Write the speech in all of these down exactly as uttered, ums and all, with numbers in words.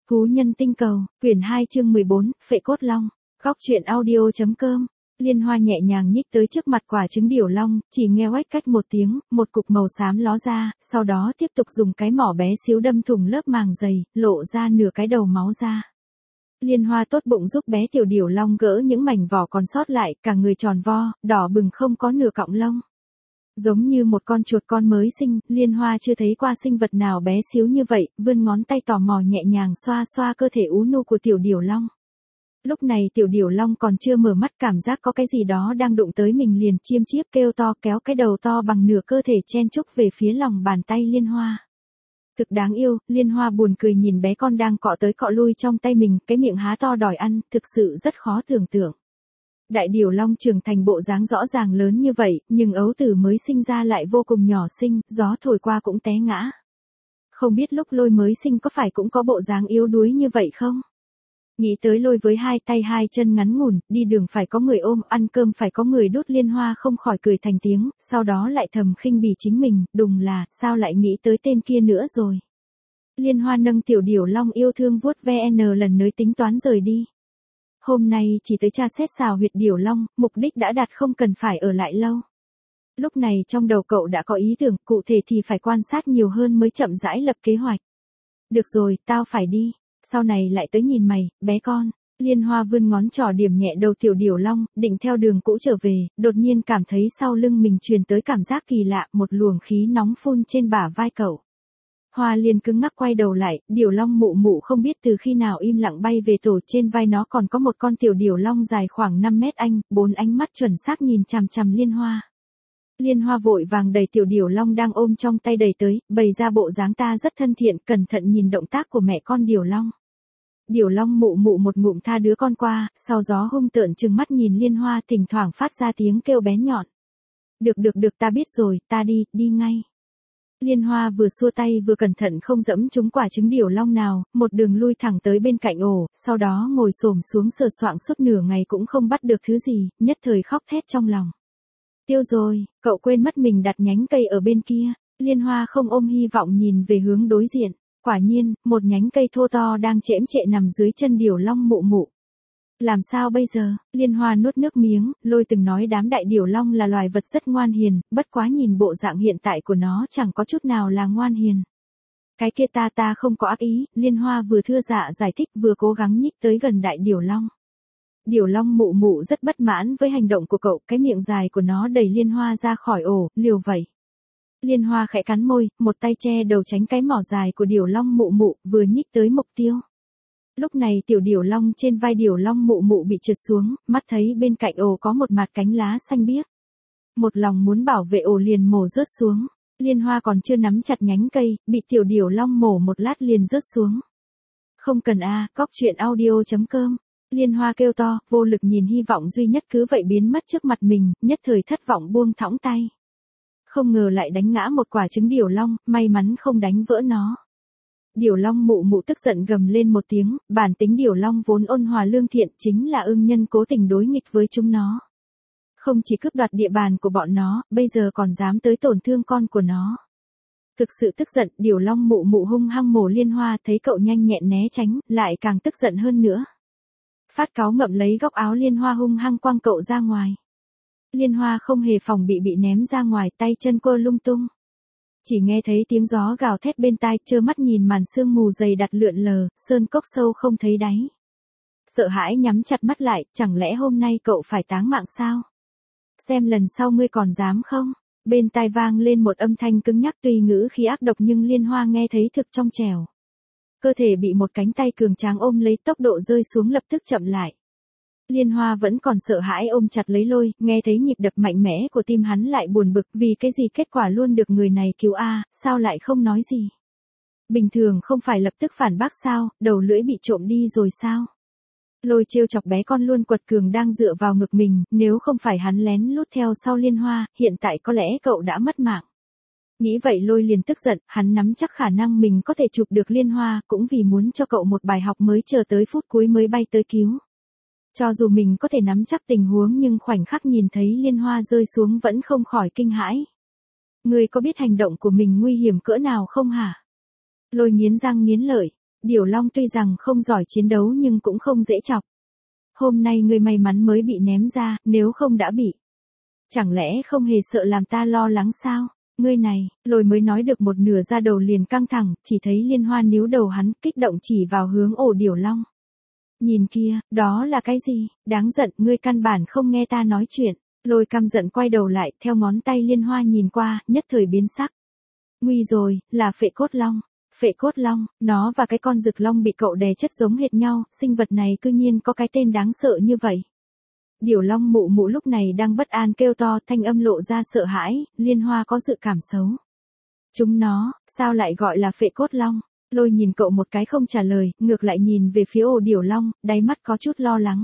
Thú nhân tinh cầu, quyển hai chương mười bốn, Phệ cốt long. Góc truyện audio.com. Liên Hoa nhẹ nhàng nhích tới trước mặt quả trứng điểu long, chỉ nghe oách cách một tiếng, một cục màu xám ló ra, sau đó tiếp tục dùng cái mỏ bé xíu đâm thủng lớp màng dày, lộ ra nửa cái đầu máu ra. Liên Hoa tốt bụng giúp bé tiểu điểu long gỡ những mảnh vỏ còn sót lại, cả người tròn vo, đỏ bừng không có nửa cọng lông. Giống như một con chuột con mới sinh, Liên Hoa chưa thấy qua sinh vật nào bé xíu như vậy, vươn ngón tay tò mò nhẹ nhàng xoa xoa cơ thể ú nu của tiểu điểu long. Lúc này tiểu điểu long còn chưa mở mắt, cảm giác có cái gì đó đang đụng tới mình liền chiêm chiếp kêu to, kéo cái đầu to bằng nửa cơ thể chen chúc về phía lòng bàn tay Liên Hoa. Thực đáng yêu, Liên Hoa buồn cười nhìn bé con đang cọ tới cọ lui trong tay mình, cái miệng há to đòi ăn, thực sự rất khó tưởng tượng. Đại điểu long trưởng thành bộ dáng rõ ràng lớn như vậy, nhưng ấu tử mới sinh ra lại vô cùng nhỏ xinh, gió thổi qua cũng té ngã. Không biết lúc Lôi mới sinh có phải cũng có bộ dáng yếu đuối như vậy không? Nghĩ tới Lôi với hai tay hai chân ngắn ngủn, đi đường phải có người ôm, ăn cơm phải có người đút, Liên Hoa không khỏi cười thành tiếng, sau đó lại thầm khinh bỉ chính mình, đùng là, sao lại nghĩ tới tên kia nữa rồi. Liên Hoa nâng tiểu điểu long yêu thương vuốt ve n lần nới tính toán rời đi. Hôm nay chỉ tới tra xét xào huyệt điểu long, mục đích đã đạt, không cần phải ở lại lâu. Lúc này trong đầu cậu đã có ý tưởng, cụ thể thì phải quan sát nhiều hơn mới chậm rãi lập kế hoạch. Được rồi, tao phải đi, sau này lại tới nhìn mày, bé con. Liên Hoa vươn ngón trỏ điểm nhẹ đầu tiểu điểu long, định theo đường cũ trở về, đột nhiên cảm thấy sau lưng mình truyền tới cảm giác kỳ lạ, một luồng khí nóng phun trên bả vai cậu. Hoa Liên cứng ngắc quay đầu lại, điểu long mụ mụ không biết từ khi nào im lặng bay về tổ, trên vai nó còn có một con tiểu điểu long dài khoảng năm mét anh, bốn ánh mắt chuẩn xác nhìn chằm chằm Liên Hoa. Liên Hoa vội vàng đẩy tiểu điểu long đang ôm trong tay đẩy tới, bày ra bộ dáng ta rất thân thiện, cẩn thận nhìn động tác của mẹ con điểu long. Điểu long mụ mụ một ngụm tha đứa con qua, sau gió hung tợn trừng mắt nhìn Liên Hoa, thỉnh thoảng phát ra tiếng kêu bén nhọn. Được được được, ta biết rồi, ta đi, đi ngay. Liên Hoa vừa xua tay vừa cẩn thận không dẫm trúng quả trứng điểu long nào, một đường lui thẳng tới bên cạnh ổ, sau đó ngồi xổm xuống sờ soạng suốt nửa ngày cũng không bắt được thứ gì, nhất thời khóc thét trong lòng. Tiêu rồi, cậu quên mất mình đặt nhánh cây ở bên kia. Liên Hoa không ôm hy vọng nhìn về hướng đối diện, quả nhiên, một nhánh cây thô to đang chễm chệ nằm dưới chân điểu long mụ mụ. Làm sao bây giờ? Liên Hoa nuốt nước miếng, Lôi từng nói đám đại điểu long là loài vật rất ngoan hiền, bất quá nhìn bộ dạng hiện tại của nó chẳng có chút nào là ngoan hiền. Cái kia ta ta không có ác ý, Liên Hoa vừa thưa dạ giải thích vừa cố gắng nhích tới gần đại điểu long. Điểu long mụ mụ rất bất mãn với hành động của cậu, cái miệng dài của nó đẩy Liên Hoa ra khỏi ổ, liều vậy. Liên Hoa khẽ cắn môi, một tay che đầu tránh cái mỏ dài của điểu long mụ mụ, vừa nhích tới mục tiêu. Lúc này tiểu điểu long trên vai điểu long mụ mụ bị trượt xuống, mắt thấy bên cạnh ổ có một mạt cánh lá xanh biếc. Một lòng muốn bảo vệ ổ liền mổ rớt xuống. Liên Hoa còn chưa nắm chặt nhánh cây, bị tiểu điểu long mổ một lát liền rớt xuống. Không cần a, góc truyện audio.com. Liên Hoa kêu to, vô lực nhìn hy vọng duy nhất cứ vậy biến mất trước mặt mình, nhất thời thất vọng buông thõng tay. Không ngờ lại đánh ngã một quả trứng điểu long, may mắn không đánh vỡ nó. Điểu long mụ mụ tức giận gầm lên một tiếng, bản tính điểu long vốn ôn hòa lương thiện, chính là ưng nhân cố tình đối nghịch với chúng nó. Không chỉ cướp đoạt địa bàn của bọn nó, bây giờ còn dám tới tổn thương con của nó. Thực sự tức giận, điểu long mụ mụ hung hăng mổ Liên Hoa, thấy cậu nhanh nhẹn né tránh, lại càng tức giận hơn nữa. Phát cáu ngậm lấy góc áo Liên Hoa hung hăng quăng cậu ra ngoài. Liên Hoa không hề phòng bị bị ném ra ngoài, tay chân quơ lung tung. Chỉ nghe thấy tiếng gió gào thét bên tai, trơ mắt nhìn màn sương mù dày đặc lượn lờ, sơn cốc sâu không thấy đáy. Sợ hãi nhắm chặt mắt lại, chẳng lẽ hôm nay cậu phải táng mạng sao? Xem lần sau ngươi còn dám không? Bên tai vang lên một âm thanh cứng nhắc tuy ngữ khí ác độc nhưng Liên Hoa nghe thấy thực trong trẻo. Cơ thể bị một cánh tay cường tráng ôm lấy, tốc độ rơi xuống lập tức chậm lại. Liên Hoa vẫn còn sợ hãi ôm chặt lấy Lôi, nghe thấy nhịp đập mạnh mẽ của tim hắn lại buồn bực, vì cái gì kết quả luôn được người này cứu a, sao lại không nói gì? Bình thường không phải lập tức phản bác sao, đầu lưỡi bị trộm đi rồi sao? Lôi trêu chọc bé con luôn quật cường đang dựa vào ngực mình, nếu không phải hắn lén lút theo sau Liên Hoa, hiện tại có lẽ cậu đã mất mạng. Nghĩ vậy Lôi liền tức giận, hắn nắm chắc khả năng mình có thể chụp được Liên Hoa, cũng vì muốn cho cậu một bài học mới chờ tới phút cuối mới bay tới cứu. Cho dù mình có thể nắm chắc tình huống nhưng khoảnh khắc nhìn thấy Liên Hoa rơi xuống vẫn không khỏi kinh hãi. Ngươi có biết hành động của mình nguy hiểm cỡ nào không hả? Lôi nghiến răng nghiến lợi, Điểu Long tuy rằng không giỏi chiến đấu nhưng cũng không dễ chọc. Hôm nay ngươi may mắn mới bị ném ra, nếu không đã bị. Chẳng lẽ không hề sợ làm ta lo lắng sao? Ngươi này, Lôi mới nói được một nửa ra đầu liền căng thẳng, chỉ thấy Liên Hoa níu đầu hắn, kích động chỉ vào hướng ổ Điểu Long. Nhìn kia, đó là cái gì? Đáng giận, ngươi căn bản không nghe ta nói chuyện. Lôi căm giận quay đầu lại, theo ngón tay Liên Hoa nhìn qua, nhất thời biến sắc. Nguy rồi, là phệ cốt long. Phệ cốt long, nó và cái con rực long bị cậu đè chất giống hệt nhau, sinh vật này cư nhiên có cái tên đáng sợ như vậy. Điểu Long mụ mụ lúc này đang bất an kêu to, thanh âm lộ ra sợ hãi, Liên Hoa có dự cảm xấu. Chúng nó, sao lại gọi là phệ cốt long? Lôi nhìn cậu một cái không trả lời, ngược lại nhìn về phía ổ Điểu Long, đáy mắt có chút lo lắng.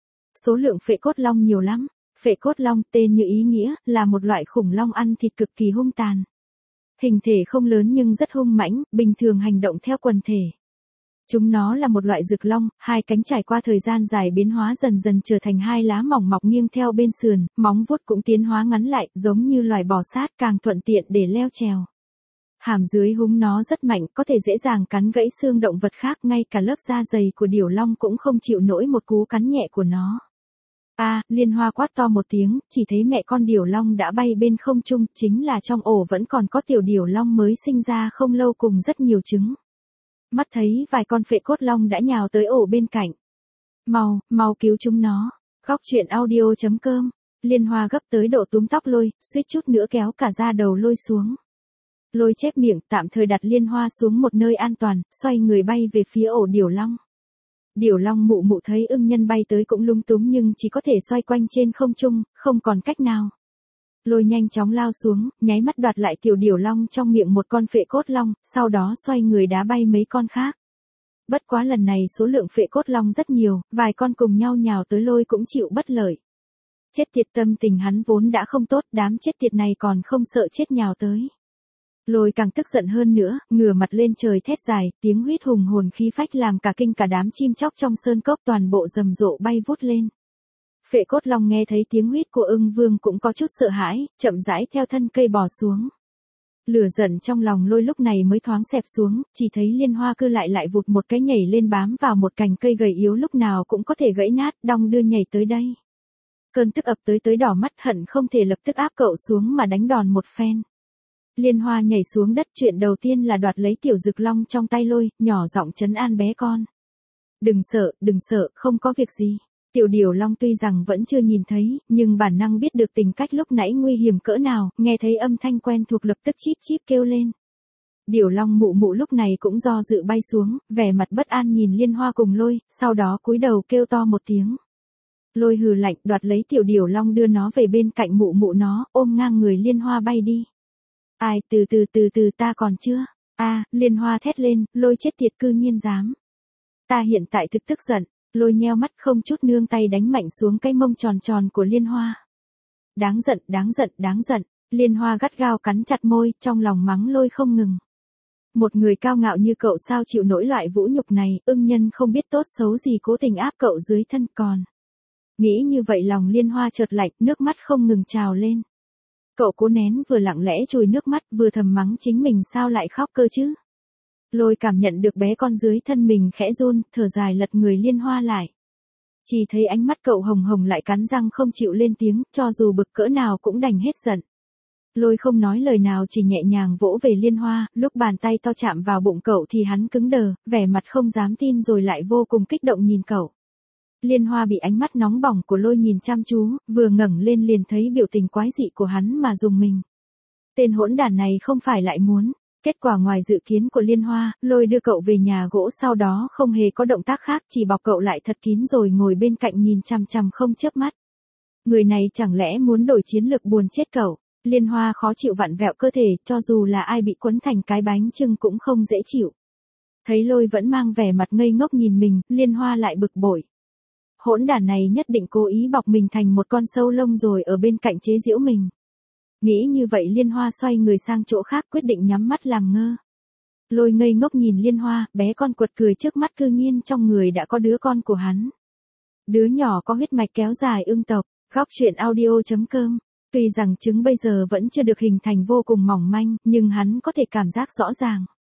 Số lượng phệ cốt long nhiều lắm. Phệ cốt long, tên như ý nghĩa, là một loại khủng long ăn thịt cực kỳ hung tàn. Hình thể không lớn nhưng rất hung mãnh, bình thường hành động theo quần thể. Chúng nó là một loại rực long, hai cánh trải qua thời gian dài biến hóa dần dần trở thành hai lá mỏng mọc nghiêng theo bên sườn, móng vuốt cũng tiến hóa ngắn lại, giống như loài bò sát càng thuận tiện để leo trèo. Hàm dưới húng nó rất mạnh, có thể dễ dàng cắn gãy xương động vật khác, ngay cả lớp da dày của Điểu Long cũng không chịu nổi một cú cắn nhẹ của nó. A, à, Liên Hoa quát to một tiếng, chỉ thấy mẹ con Điểu Long đã bay bên không trung, chính là trong ổ vẫn còn có tiểu Điểu Long mới sinh ra không lâu cùng rất nhiều trứng. Mắt thấy vài con phệ cốt long đã nhào tới ổ bên cạnh. Mau, mau cứu chúng nó. Góc truyện audio chấm com. Liên Hoa gấp tới độ túm tóc Lôi, suýt chút nữa kéo cả da đầu Lôi xuống. Lôi chép miệng, tạm thời đặt Liên Hoa xuống một nơi an toàn, xoay người bay về phía ổ Điểu Long. Điểu Long mụ mụ thấy ưng nhân bay tới cũng lung túng nhưng chỉ có thể xoay quanh trên không trung, không còn cách nào. Lôi nhanh chóng lao xuống, nháy mắt đoạt lại tiểu Điểu Long trong miệng một con phệ cốt long, sau đó xoay người đá bay mấy con khác. Bất quá lần này số lượng phệ cốt long rất nhiều, vài con cùng nhau nhào tới Lôi cũng chịu bất lợi. Chết tiệt, tâm tình hắn vốn đã không tốt, đám chết tiệt này còn không sợ chết nhào tới. Lôi càng tức giận hơn nữa, ngửa mặt lên trời thét dài, tiếng huýt hùng hồn khí phách làm cả kinh cả đám chim chóc trong sơn cốc toàn bộ rầm rộ bay vút lên. Phệ cốt long nghe thấy tiếng huýt của ưng vương cũng có chút sợ hãi, chậm rãi theo thân cây bò xuống. Lửa giận trong lòng Lôi lúc này mới thoáng xẹp xuống, chỉ thấy Liên Hoa cư lại lại vụt một cái nhảy lên bám vào một cành cây gầy yếu lúc nào cũng có thể gãy nát, đong đưa nhảy tới đây. Cơn tức ập tới tới đỏ mắt hận không thể lập tức áp cậu xuống mà đánh đòn một phen. Liên Hoa nhảy xuống đất, chuyện đầu tiên là đoạt lấy tiểu rực long trong tay Lôi, nhỏ giọng trấn an bé con. Đừng sợ, đừng sợ, không có việc gì. Tiểu Điểu Long tuy rằng vẫn chưa nhìn thấy, nhưng bản năng biết được tình cách lúc nãy nguy hiểm cỡ nào, nghe thấy âm thanh quen thuộc lập tức chíp chíp kêu lên. Điểu Long mụ mụ lúc này cũng do dự bay xuống, vẻ mặt bất an nhìn Liên Hoa cùng Lôi, sau đó cúi đầu kêu to một tiếng. Lôi hừ lạnh, đoạt lấy tiểu Điểu Long đưa nó về bên cạnh mụ mụ nó, ôm ngang người Liên Hoa bay đi. Ai, từ từ từ từ ta còn chưa. A, à, Liên Hoa thét lên, Lôi chết tiệt cư nhiên dám. Ta hiện tại thực tức giận. Lôi nheo mắt không chút nương tay đánh mạnh xuống cái mông tròn tròn của Liên Hoa. Đáng giận, đáng giận, đáng giận. Liên Hoa gắt gao cắn chặt môi, trong lòng mắng Lôi không ngừng. Một người cao ngạo như cậu sao chịu nổi loại vũ nhục này, ưng nhân không biết tốt xấu gì cố tình áp cậu dưới thân còn. Nghĩ như vậy lòng Liên Hoa chợt lạnh, nước mắt không ngừng trào lên. Cậu cố nén vừa lặng lẽ chùi nước mắt vừa thầm mắng chính mình sao lại khóc cơ chứ. Lôi cảm nhận được bé con dưới thân mình khẽ run, thở dài lật người Liên Hoa lại. Chỉ thấy ánh mắt cậu hồng hồng lại cắn răng không chịu lên tiếng, cho dù bực cỡ nào cũng đành hết giận. Lôi không nói lời nào chỉ nhẹ nhàng vỗ về Liên Hoa, lúc bàn tay to chạm vào bụng cậu thì hắn cứng đờ, vẻ mặt không dám tin rồi lại vô cùng kích động nhìn cậu. Liên Hoa bị ánh mắt nóng bỏng của Lôi nhìn chăm chú, vừa ngẩng lên liền thấy biểu tình quái dị của hắn mà dùng mình. Tên hỗn đản này không phải lại muốn. Kết quả ngoài dự kiến của Liên Hoa, Lôi đưa cậu về nhà gỗ sau đó không hề có động tác khác, chỉ bọc cậu lại thật kín rồi ngồi bên cạnh nhìn chằm chằm không chớp mắt. Người này chẳng lẽ muốn đổi chiến lược buồn chết cậu. Liên Hoa khó chịu vặn vẹo cơ thể, cho dù là ai bị quấn thành cái bánh chưng cũng không dễ chịu. Thấy Lôi vẫn mang vẻ mặt ngây ngốc nhìn mình, Liên Hoa lại bực bội. Hỗn đản này nhất định cố ý bọc mình thành một con sâu lông rồi ở bên cạnh chế giễu mình. Nghĩ như vậy Liên Hoa xoay người sang chỗ khác quyết định nhắm mắt làm ngơ. Lôi ngây ngốc nhìn Liên Hoa, bé con quật cười trước mắt cư nhiên trong người đã có đứa con của hắn. Đứa nhỏ có huyết mạch kéo dài ưng tộc, góc truyện audio chấm com. Tuy rằng trứng bây giờ vẫn chưa được hình thành vô cùng mỏng manh, nhưng hắn có thể cảm giác rõ ràng.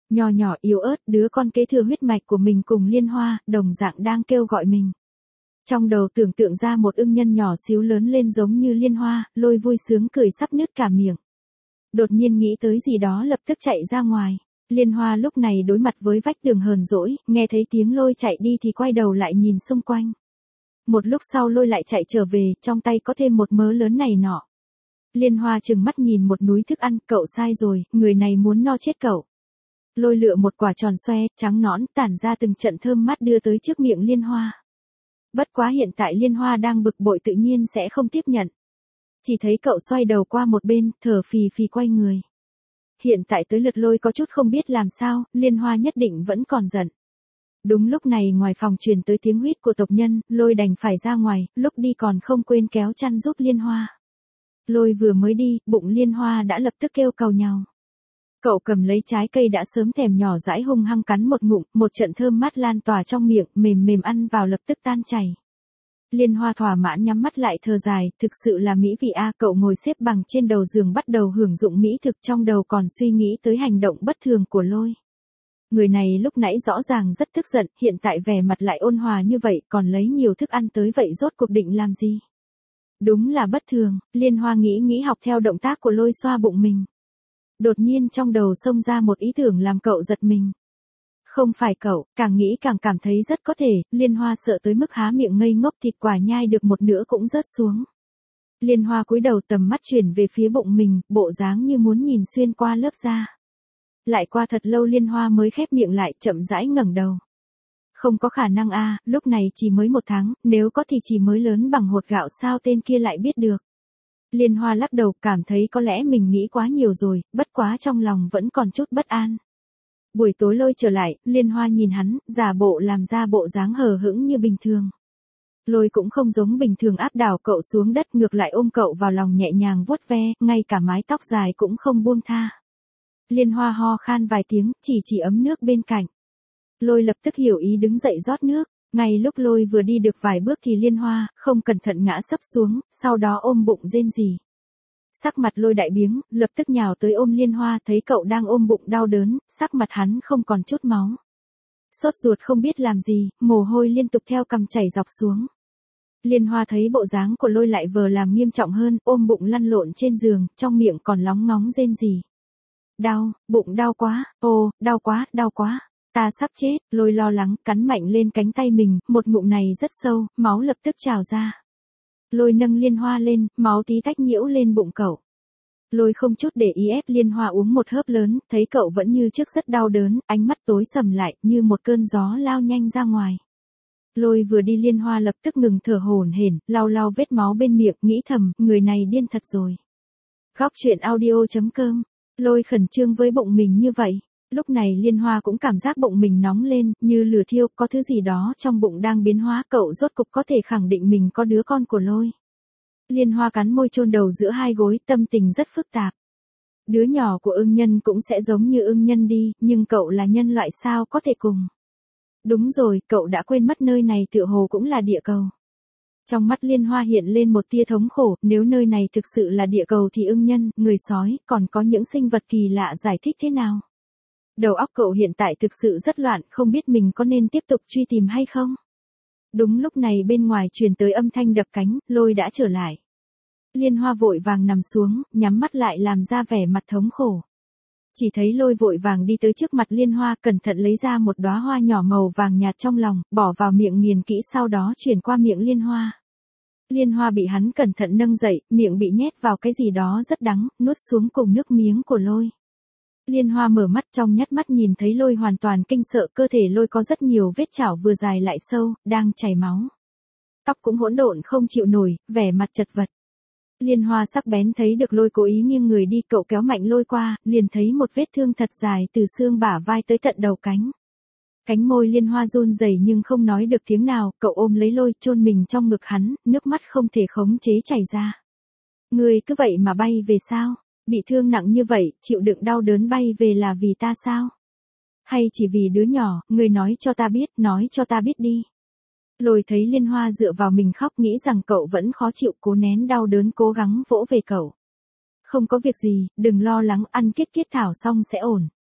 Nho nhỏ yếu ớt, đứa con kế thừa huyết mạch của mình cùng Liên Hoa, đồng dạng đang kêu gọi mình. Trong đầu tưởng tượng ra một ưng nhân nhỏ xíu lớn lên giống như Liên Hoa, Lôi vui sướng cười sắp nứt cả miệng. Đột nhiên nghĩ tới gì đó lập tức chạy ra ngoài. Liên Hoa lúc này đối mặt với vách tường hờn dỗi, nghe thấy tiếng Lôi chạy đi thì quay đầu lại nhìn xung quanh. Một lúc sau Lôi lại chạy trở về, trong tay có thêm một mớ lớn này nọ. Liên Hoa trừng mắt nhìn một núi thức ăn, cậu sai rồi, người này muốn no chết cậu. Lôi lựa một quả tròn xoe, trắng nõn, tản ra từng trận thơm mát đưa tới trước miệng Liên Hoa. Bất quá hiện tại Liên Hoa đang bực bội tự nhiên sẽ không tiếp nhận. Chỉ thấy cậu xoay đầu qua một bên, thở phì phì quay người. Hiện tại tới lượt Lôi có chút không biết làm sao, Liên Hoa nhất định vẫn còn giận. Đúng lúc này ngoài phòng truyền tới tiếng huýt của tộc nhân, Lôi đành phải ra ngoài, lúc đi còn không quên kéo chăn giúp Liên Hoa. Lôi vừa mới đi, bụng Liên Hoa đã lập tức kêu cầu nhau. Cậu cầm lấy trái cây đã sớm thèm nhỏ dãi hung hăng cắn một ngụm, một trận thơm mát lan tỏa trong miệng, mềm mềm ăn vào lập tức tan chảy. Liên Hoa thỏa mãn nhắm mắt lại thở dài, thực sự là mỹ vị a. Cậu ngồi xếp bằng trên đầu giường bắt đầu hưởng dụng mỹ thực, trong đầu còn suy nghĩ tới hành động bất thường của Lôi. Người này lúc nãy rõ ràng rất tức giận, hiện tại vẻ mặt lại ôn hòa như vậy, còn lấy nhiều thức ăn tới vậy rốt cuộc định làm gì? Đúng là bất thường, Liên Hoa nghĩ nghĩ học theo động tác của Lôi xoa bụng mình. Đột nhiên trong đầu xông ra một ý tưởng làm cậu giật mình. Không phải cậu, càng nghĩ càng cảm thấy rất có thể, Liên Hoa sợ tới mức há miệng ngây ngốc, thịt quả nhai được một nửa cũng rớt xuống. Liên Hoa cúi đầu tầm mắt chuyển về phía bụng mình, bộ dáng như muốn nhìn xuyên qua lớp da. Lại qua thật lâu Liên Hoa mới khép miệng lại, chậm rãi ngẩng đầu. Không có khả năng a, lúc này chỉ mới một tháng, nếu có thì chỉ mới lớn bằng hột gạo, sao tên kia lại biết được. Liên Hoa lắc đầu, cảm thấy có lẽ mình nghĩ quá nhiều rồi, bất quá trong lòng vẫn còn chút bất an. Buổi tối Lôi trở lại, Liên Hoa nhìn hắn, giả bộ làm ra bộ dáng hờ hững như bình thường. Lôi cũng không giống bình thường áp đảo cậu xuống đất, ngược lại ôm cậu vào lòng nhẹ nhàng vuốt ve, ngay cả mái tóc dài cũng không buông tha. Liên Hoa ho khan vài tiếng, chỉ chỉ ấm nước bên cạnh. Lôi lập tức hiểu ý đứng dậy rót nước. Ngay lúc Lôi vừa đi được vài bước thì Liên Hoa không cẩn thận ngã sấp xuống, sau đó ôm bụng rên rỉ. Sắc mặt Lôi đại biếng, lập tức nhào tới ôm Liên Hoa, thấy cậu đang ôm bụng đau đớn, sắc mặt hắn không còn chút máu. Sốt ruột không biết làm gì, mồ hôi liên tục theo cằm chảy dọc xuống. Liên Hoa thấy bộ dáng của Lôi lại vừa làm nghiêm trọng hơn, ôm bụng lăn lộn trên giường, trong miệng còn lóng ngóng rên rỉ. Đau, bụng đau quá, ô, đau quá, đau quá. Ta sắp chết, Lôi lo lắng, cắn mạnh lên cánh tay mình, một ngụm này rất sâu, máu lập tức trào ra. Lôi nâng Liên Hoa lên, máu tí tách nhiễu lên bụng cậu. Lôi không chút để ý ép Liên Hoa uống một hớp lớn, thấy cậu vẫn như trước rất đau đớn, ánh mắt tối sầm lại, như một cơn gió lao nhanh ra ngoài. Lôi vừa đi Liên Hoa lập tức ngừng thở hổn hển, lau lau vết máu bên miệng, nghĩ thầm, người này điên thật rồi. Góc truyện audio chấm com, Lôi khẩn trương với bụng mình như vậy. Lúc này Liên Hoa cũng cảm giác bụng mình nóng lên, như lửa thiêu, có thứ gì đó trong bụng đang biến hóa, cậu rốt cục có thể khẳng định mình có đứa con của Lôi. Liên Hoa cắn môi chôn đầu giữa hai gối, tâm tình rất phức tạp. Đứa nhỏ của ưng nhân cũng sẽ giống như ưng nhân đi, nhưng cậu là nhân loại sao có thể cùng. Đúng rồi, cậu đã quên mất nơi này tựa hồ cũng là địa cầu. Trong mắt Liên Hoa hiện lên một tia thống khổ, nếu nơi này thực sự là địa cầu thì ưng nhân, người sói, còn có những sinh vật kỳ lạ giải thích thế nào? Đầu óc cậu hiện tại thực sự rất loạn, không biết mình có nên tiếp tục truy tìm hay không? Đúng lúc này bên ngoài truyền tới âm thanh đập cánh, Lôi đã trở lại. Liên Hoa vội vàng nằm xuống, nhắm mắt lại làm ra vẻ mặt thống khổ. Chỉ thấy Lôi vội vàng đi tới trước mặt Liên Hoa, cẩn thận lấy ra một đóa hoa nhỏ màu vàng nhạt trong lòng, bỏ vào miệng nghiền kỹ, sau đó chuyển qua miệng Liên Hoa. Liên Hoa bị hắn cẩn thận nâng dậy, miệng bị nhét vào cái gì đó rất đắng, nuốt xuống cùng nước miếng của Lôi. Liên Hoa mở mắt, trong nhát mắt nhìn thấy Lôi hoàn toàn kinh sợ, cơ thể Lôi có rất nhiều vết chảo vừa dài lại sâu, đang chảy máu. Tóc cũng hỗn độn không chịu nổi, vẻ mặt chật vật. Liên Hoa sắc bén thấy được Lôi cố ý nghiêng người đi, cậu kéo mạnh Lôi qua, liền thấy một vết thương thật dài từ xương bả vai tới tận đầu cánh. Cánh môi Liên Hoa run rẩy nhưng không nói được tiếng nào, cậu ôm lấy Lôi, chôn mình trong ngực hắn, nước mắt không thể khống chế chảy ra. Ngươi cứ vậy mà bay về sao? Bị thương nặng như vậy, chịu đựng đau đớn bay về là vì ta sao? Hay chỉ vì đứa nhỏ, ngươi nói cho ta biết, nói cho ta biết đi. Lôi thấy Liên Hoa dựa vào mình khóc, nghĩ rằng cậu vẫn khó chịu, cố nén đau đớn cố gắng vỗ về cậu. Không có việc gì, đừng lo lắng, ăn kiết kiết thảo xong sẽ ổn.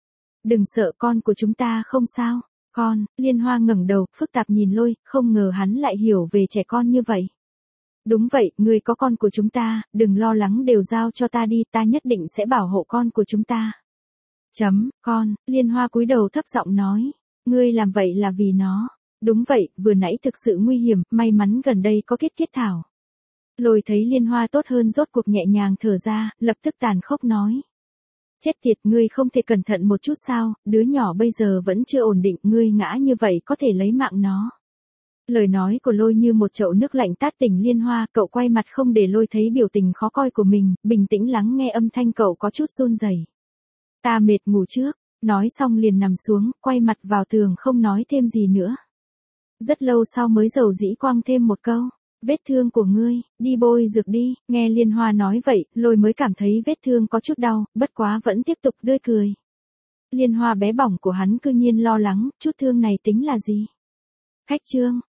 đừng sợ, con của chúng ta không sao. Con, Liên Hoa ngẩng đầu, phức tạp nhìn Lôi, không ngờ hắn lại hiểu về trẻ con như vậy. Đúng vậy, ngươi có con của chúng ta, đừng lo lắng, đều giao cho ta đi, ta nhất định sẽ bảo hộ con của chúng ta. Chấm, con, Liên Hoa cúi đầu thấp giọng nói. Ngươi làm vậy là vì nó. Đúng vậy, vừa nãy thực sự nguy hiểm, may mắn gần đây có Kiết Kiết thảo. Lôi thấy Liên Hoa tốt hơn rốt cuộc nhẹ nhàng thở ra, lập tức tàn khốc nói. Chết tiệt, ngươi không thể cẩn thận một chút sao, đứa nhỏ bây giờ vẫn chưa ổn định, ngươi ngã như vậy có thể lấy mạng nó. Lời nói của Lôi như một chậu nước lạnh tát tỉnh Liên Hoa, cậu quay mặt không để Lôi thấy biểu tình khó coi của mình, bình tĩnh lắng nghe âm thanh cậu có chút run rẩy. Ta mệt, ngủ trước, nói xong liền nằm xuống, quay mặt vào tường không nói thêm gì nữa. Rất lâu sau mới dầu dĩ quăng thêm một câu. Vết thương của ngươi, đi bôi dược đi, nghe Liên Hoa nói vậy, Lôi mới cảm thấy vết thương có chút đau, bất quá vẫn tiếp tục tươi cười. Liên Hoa bé bỏng của hắn cư nhiên lo lắng, chút thương này tính là gì? Khách trương.